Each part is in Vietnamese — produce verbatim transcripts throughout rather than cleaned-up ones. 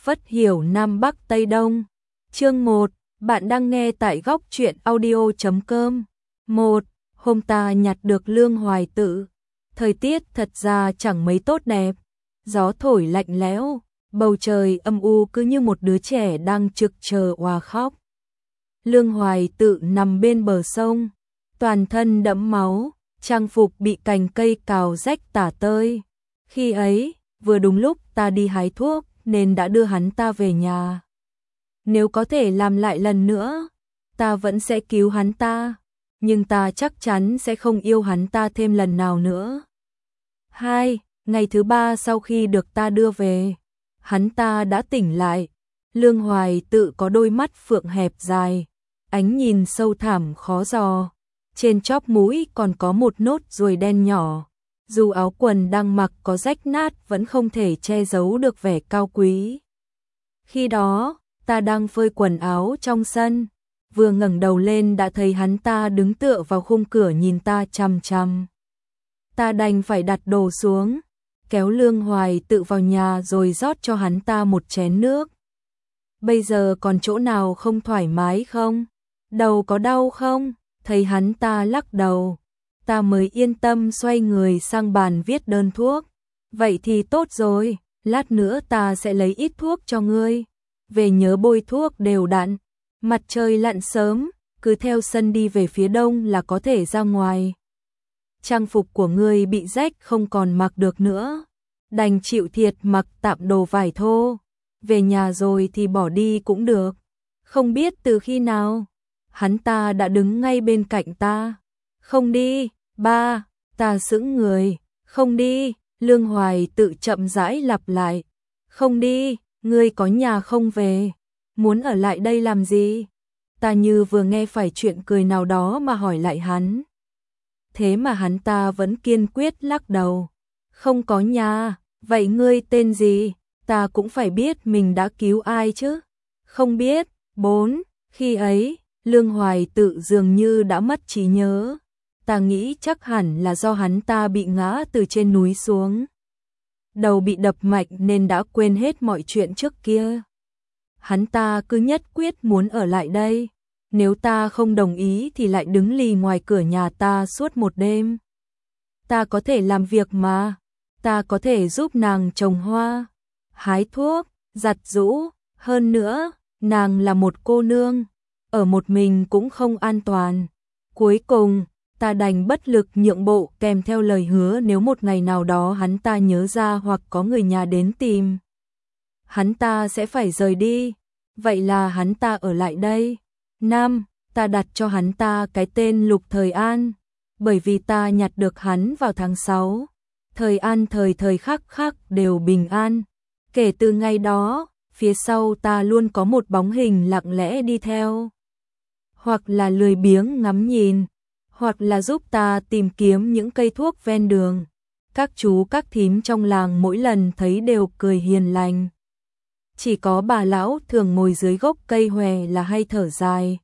Phất hiểu Nam Bắc Tây Đông. Chương một, bạn đang nghe tại góc truyện audio chấm com. một. Hôm ta nhặt được Lương Hoài Tự. Thời tiết thật ra chẳng mấy tốt đẹp. Gió thổi lạnh lẽo, bầu trời âm u cứ như một đứa trẻ đang trực chờ òa khóc. Lương Hoài Tự nằm bên bờ sông, toàn thân đẫm máu, trang phục bị cành cây cào rách tả tơi. Khi ấy, vừa đúng lúc ta đi hái thuốc nên đã đưa hắn ta về nhà. Nếu có thể làm lại lần nữa, ta vẫn sẽ cứu hắn ta, nhưng ta chắc chắn sẽ không yêu hắn ta thêm lần nào nữa. hai. Ngày thứ ba sau khi được ta đưa về, hắn ta đã tỉnh lại. Lương Hoài Tự có đôi mắt phượng hẹp dài, ánh nhìn sâu thẳm khó dò. Trên chóp mũi còn có một nốt ruồi đen nhỏ. Dù áo quần đang mặc có rách nát vẫn không thể che giấu được vẻ cao quý. Khi đó, ta đang phơi quần áo trong sân, vừa ngẩng đầu lên đã thấy hắn ta đứng tựa vào khung cửa nhìn ta chằm chằm. Ta đành phải đặt đồ xuống, kéo Lương Hoài Tự vào nhà rồi rót cho hắn ta một chén nước. Bây giờ còn chỗ nào không thoải mái không? Đầu có đau không? Thấy hắn ta lắc đầu, ta mới yên tâm xoay người sang bàn viết đơn thuốc. Vậy thì tốt rồi, lát nữa ta sẽ lấy ít thuốc cho ngươi. Về nhớ bôi thuốc đều đặn. Mặt trời lặn sớm, cứ theo sân đi về phía đông là có thể ra ngoài. Trang phục của ngươi bị rách không còn mặc được nữa, đành chịu thiệt mặc tạm đồ vải thô. Về nhà rồi thì bỏ đi cũng được. Không biết từ khi nào, hắn ta đã đứng ngay bên cạnh ta. Không đi, ba, ta sững người. Không đi, Lương Hoài Tự chậm rãi lặp lại. Không đi, ngươi có nhà không về, muốn ở lại đây làm gì? Ta như vừa nghe phải chuyện cười nào đó mà hỏi lại hắn. Thế mà hắn ta vẫn kiên quyết lắc đầu. Không có nhà, vậy ngươi tên gì? Ta cũng phải biết mình đã cứu ai chứ. Không biết. Bốn. Khi ấy, Lương Hoài Tự dường như đã mất trí nhớ. Ta nghĩ chắc hẳn là do hắn ta bị ngã từ trên núi xuống. Đầu bị đập mạnh nên đã quên hết mọi chuyện trước kia. Hắn ta cứ nhất quyết muốn ở lại đây. Nếu ta không đồng ý thì lại đứng lì ngoài cửa nhà ta suốt một đêm. Ta có thể làm việc mà. Ta có thể giúp nàng trồng hoa, hái thuốc, giặt giũ. Hơn nữa, nàng là một cô nương, ở một mình cũng không an toàn. Cuối cùng, ta đành bất lực nhượng bộ kèm theo lời hứa nếu một ngày nào đó hắn ta nhớ ra hoặc có người nhà đến tìm, hắn ta sẽ phải rời đi. Vậy là hắn ta ở lại đây. Năm, ta đặt cho hắn ta cái tên Lục Thời An, bởi vì ta nhặt được hắn vào tháng sáu. Thời an thời thời khắc khắc đều bình an. Kể từ ngày đó, phía sau ta luôn có một bóng hình lặng lẽ đi theo. Hoặc là lười biếng ngắm nhìn, hoặc là giúp ta tìm kiếm những cây thuốc ven đường. Các chú các thím trong làng mỗi lần thấy đều cười hiền lành. Chỉ có bà lão thường ngồi dưới gốc cây hòe là hay thở dài.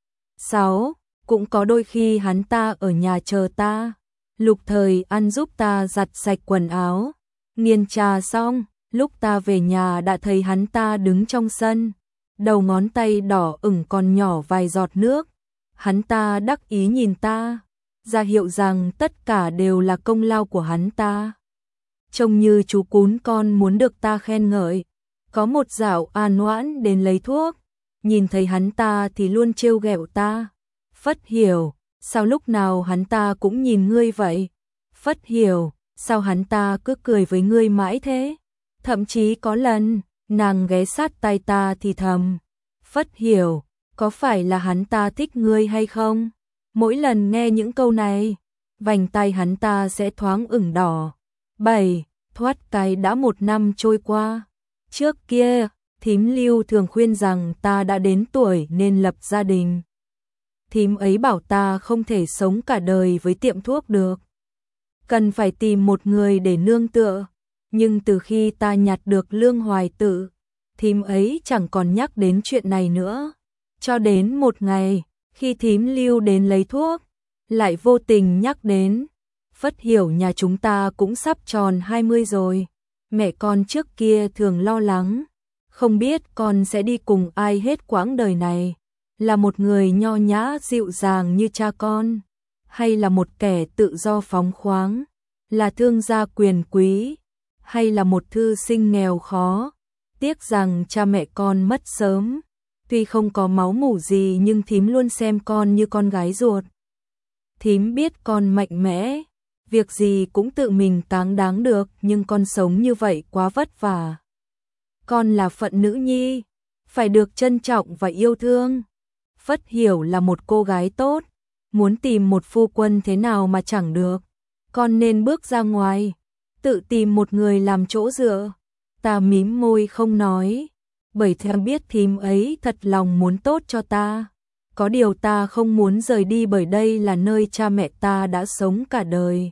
Sáu. Cũng có đôi khi hắn ta ở nhà chờ ta. Lục Thời An giúp ta giặt sạch quần áo. Nghiền trà xong, lúc ta về nhà đã thấy hắn ta đứng trong sân. Đầu ngón tay đỏ ửng còn nhỏ vài giọt nước. Hắn ta đắc ý nhìn ta, ra hiệu rằng tất cả đều là công lao của hắn ta. Trông như chú cún con muốn được ta khen ngợi. Có một dạo an oãn đến lấy thuốc, nhìn thấy hắn ta thì luôn trêu ghẹo ta. Phất Hiểu, sao lúc nào hắn ta cũng nhìn ngươi vậy? Phất Hiểu, sao hắn ta cứ cười với ngươi mãi thế? Thậm chí có lần, nàng ghé sát tai ta thì thầm. Phất Hiểu, có phải là hắn ta thích ngươi hay không? Mỗi lần nghe những câu này, vành tai hắn ta sẽ thoáng ửng đỏ. Bảy. Thoát cái đã một năm trôi qua. Trước kia, thím Lưu thường khuyên rằng ta đã đến tuổi nên lập gia đình. Thím ấy bảo ta không thể sống cả đời với tiệm thuốc được. Cần phải tìm một người để nương tựa. Nhưng từ khi ta nhặt được Lương Hoài Tự, thím ấy chẳng còn nhắc đến chuyện này nữa. Cho đến một ngày, khi thím Lưu đến lấy thuốc, lại vô tình nhắc đến. Phất Hiểu nhà chúng ta cũng sắp tròn hai mươi rồi. Mẹ con trước kia thường lo lắng, không biết con sẽ đi cùng ai hết quãng đời này, là một người nho nhã dịu dàng như cha con, hay là một kẻ tự do phóng khoáng, là thương gia quyền quý, hay là một thư sinh nghèo khó. Tiếc rằng cha mẹ con mất sớm, tuy không có máu mủ gì nhưng thím luôn xem con như con gái ruột. Thím biết con mạnh mẽ, việc gì cũng tự mình cáng đáng được, nhưng con sống như vậy quá vất vả. Con là phận nữ nhi, phải được trân trọng và yêu thương. Phất Hiểu là một cô gái tốt, muốn tìm một phu quân thế nào mà chẳng được. Con nên bước ra ngoài, tự tìm một người làm chỗ dựa. Ta mím môi không nói, bởi ta biết thím ấy thật lòng muốn tốt cho ta. Có điều ta không muốn rời đi bởi đây là nơi cha mẹ ta đã sống cả đời.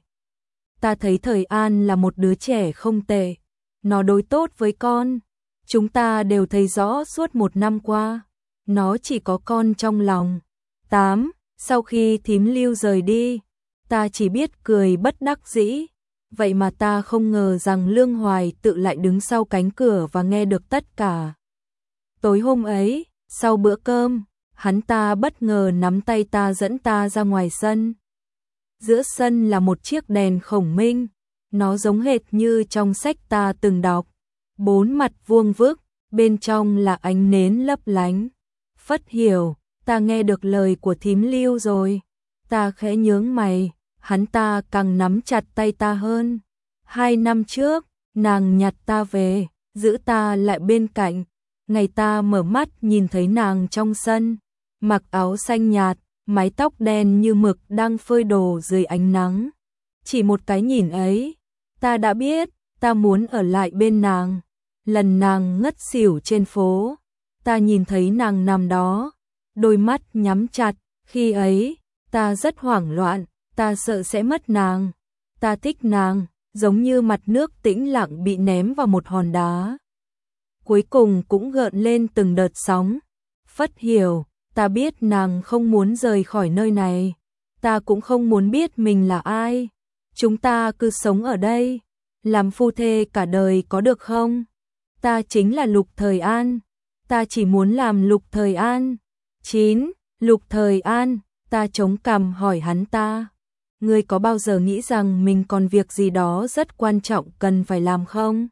Ta thấy Thời An là một đứa trẻ không tệ, nó đối tốt với con. Chúng ta đều thấy rõ suốt một năm qua, nó chỉ có con trong lòng. tám. Sau khi thím Lưu rời đi, ta chỉ biết cười bất đắc dĩ. Vậy mà ta không ngờ rằng Lương Hoài tự lại đứng sau cánh cửa và nghe được tất cả. Tối hôm ấy, sau bữa cơm, hắn ta bất ngờ nắm tay ta dẫn ta ra ngoài sân. Giữa sân là một chiếc đèn khổng minh, nó giống hệt như trong sách ta từng đọc. Bốn mặt vuông vức, bên trong là ánh nến lấp lánh. Phất Hiểu, ta nghe được lời của thím Lưu rồi. Ta khẽ nhướng mày, hắn ta càng nắm chặt tay ta hơn. Hai năm trước, nàng nhặt ta về, giữ ta lại bên cạnh. Ngày ta mở mắt nhìn thấy nàng trong sân, mặc áo xanh nhạt, mái tóc đen như mực đang phơi đồ dưới ánh nắng. Chỉ một cái nhìn ấy, ta đã biết, ta muốn ở lại bên nàng. Lần nàng ngất xỉu trên phố, ta nhìn thấy nàng nằm đó, đôi mắt nhắm chặt. Khi ấy, ta rất hoảng loạn, ta sợ sẽ mất nàng. Ta thích nàng, giống như mặt nước tĩnh lặng bị ném vào một hòn đá, cuối cùng cũng gợn lên từng đợt sóng. Phất Hiểu, ta biết nàng không muốn rời khỏi nơi này, ta cũng không muốn biết mình là ai. Chúng ta cứ sống ở đây, làm phu thê cả đời có được không? Ta chính là Lục Thời An, ta chỉ muốn làm Lục Thời An. chín. Lục Thời An, ta chống cằm hỏi hắn ta, ngươi có bao giờ nghĩ rằng mình còn việc gì đó rất quan trọng cần phải làm không?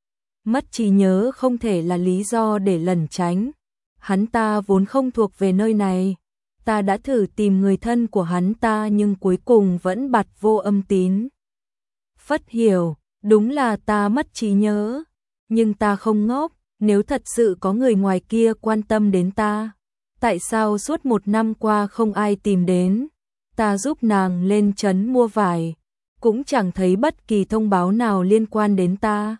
Mất trí nhớ không thể là lý do để lẩn tránh. Hắn ta vốn không thuộc về nơi này. Ta đã thử tìm người thân của hắn ta nhưng cuối cùng vẫn bặt vô âm tín. Phất Hiểu, đúng là ta mất trí nhớ, nhưng ta không ngốc. Nếu thật sự có người ngoài kia quan tâm đến ta, tại sao suốt một năm qua không ai tìm đến? Ta giúp nàng lên trấn mua vải, cũng chẳng thấy bất kỳ thông báo nào liên quan đến ta.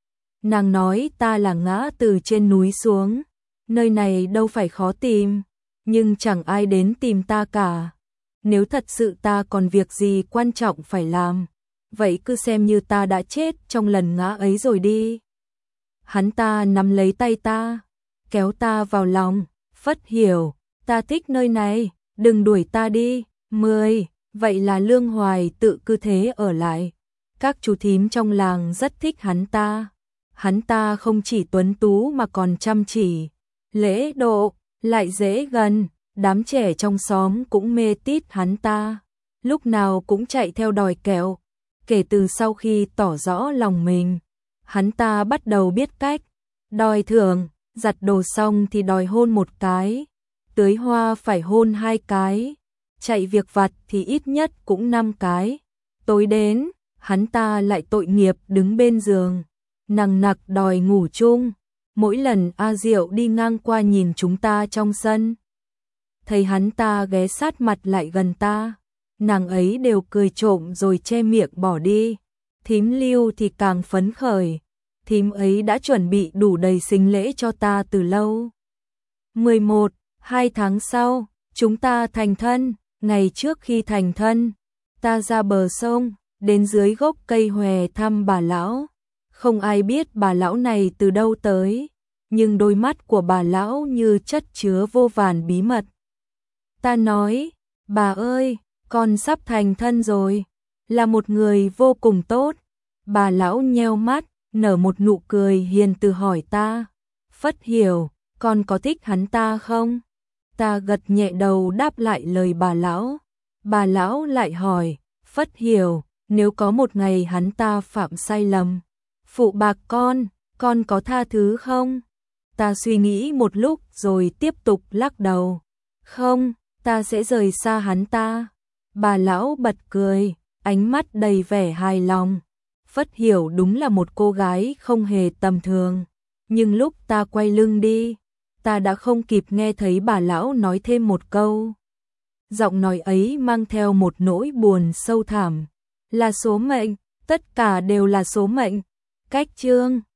Nàng nói ta là ngã từ trên núi xuống, nơi này đâu phải khó tìm, nhưng chẳng ai đến tìm ta cả. Nếu thật sự ta còn việc gì quan trọng phải làm, vậy cứ xem như ta đã chết trong lần ngã ấy rồi đi. Hắn ta nắm lấy tay ta, kéo ta vào lòng. Phất Hiểu, ta thích nơi này, đừng đuổi ta đi. mười. Vậy là Lương Hoài tự cứ thế ở lại. Các chú thím trong làng rất thích hắn ta. Hắn ta không chỉ tuấn tú mà còn chăm chỉ, lễ độ, lại dễ gần. Đám trẻ trong xóm cũng mê tít hắn ta, lúc nào cũng chạy theo đòi kẹo. Kể từ sau khi tỏ rõ lòng mình, hắn ta bắt đầu biết cách đòi thưởng. Giặt đồ xong thì đòi hôn một cái, tưới hoa phải hôn hai cái, chạy việc vặt thì ít nhất cũng năm cái. Tối đến, hắn ta lại tội nghiệp đứng bên giường, nằng nặc đòi ngủ chung. Mỗi lần A Diệu đi ngang qua nhìn chúng ta trong sân, thấy hắn ta ghé sát mặt lại gần ta, nàng ấy đều cười trộm rồi che miệng bỏ đi. Thím Lưu thì càng phấn khởi, thím ấy đã chuẩn bị đủ đầy sinh lễ cho ta từ lâu. mười một. Hai tháng sau, chúng ta thành thân. Ngày trước khi thành thân, ta ra bờ sông, đến dưới gốc cây hòe thăm bà lão. Không ai biết bà lão này từ đâu tới, nhưng đôi mắt của bà lão như chất chứa vô vàn bí mật. Ta nói, bà ơi, con sắp thành thân rồi, là một người vô cùng tốt. Bà lão nheo mắt, nở một nụ cười hiền từ hỏi ta, Phất Hiểu, con có thích hắn ta không? Ta gật nhẹ đầu đáp lại lời bà lão. Bà lão lại hỏi, Phất Hiểu, nếu có một ngày hắn ta phạm sai lầm, phụ bạc con, con có tha thứ không? Ta suy nghĩ một lúc rồi tiếp tục lắc đầu. Không, ta sẽ rời xa hắn ta. Bà lão bật cười, ánh mắt đầy vẻ hài lòng. Phất Hiểu đúng là một cô gái không hề tầm thường. Nhưng lúc ta quay lưng đi, ta đã không kịp nghe thấy bà lão nói thêm một câu. Giọng nói ấy mang theo một nỗi buồn sâu thẳm. Là số mệnh, tất cả đều là số mệnh. Cách chương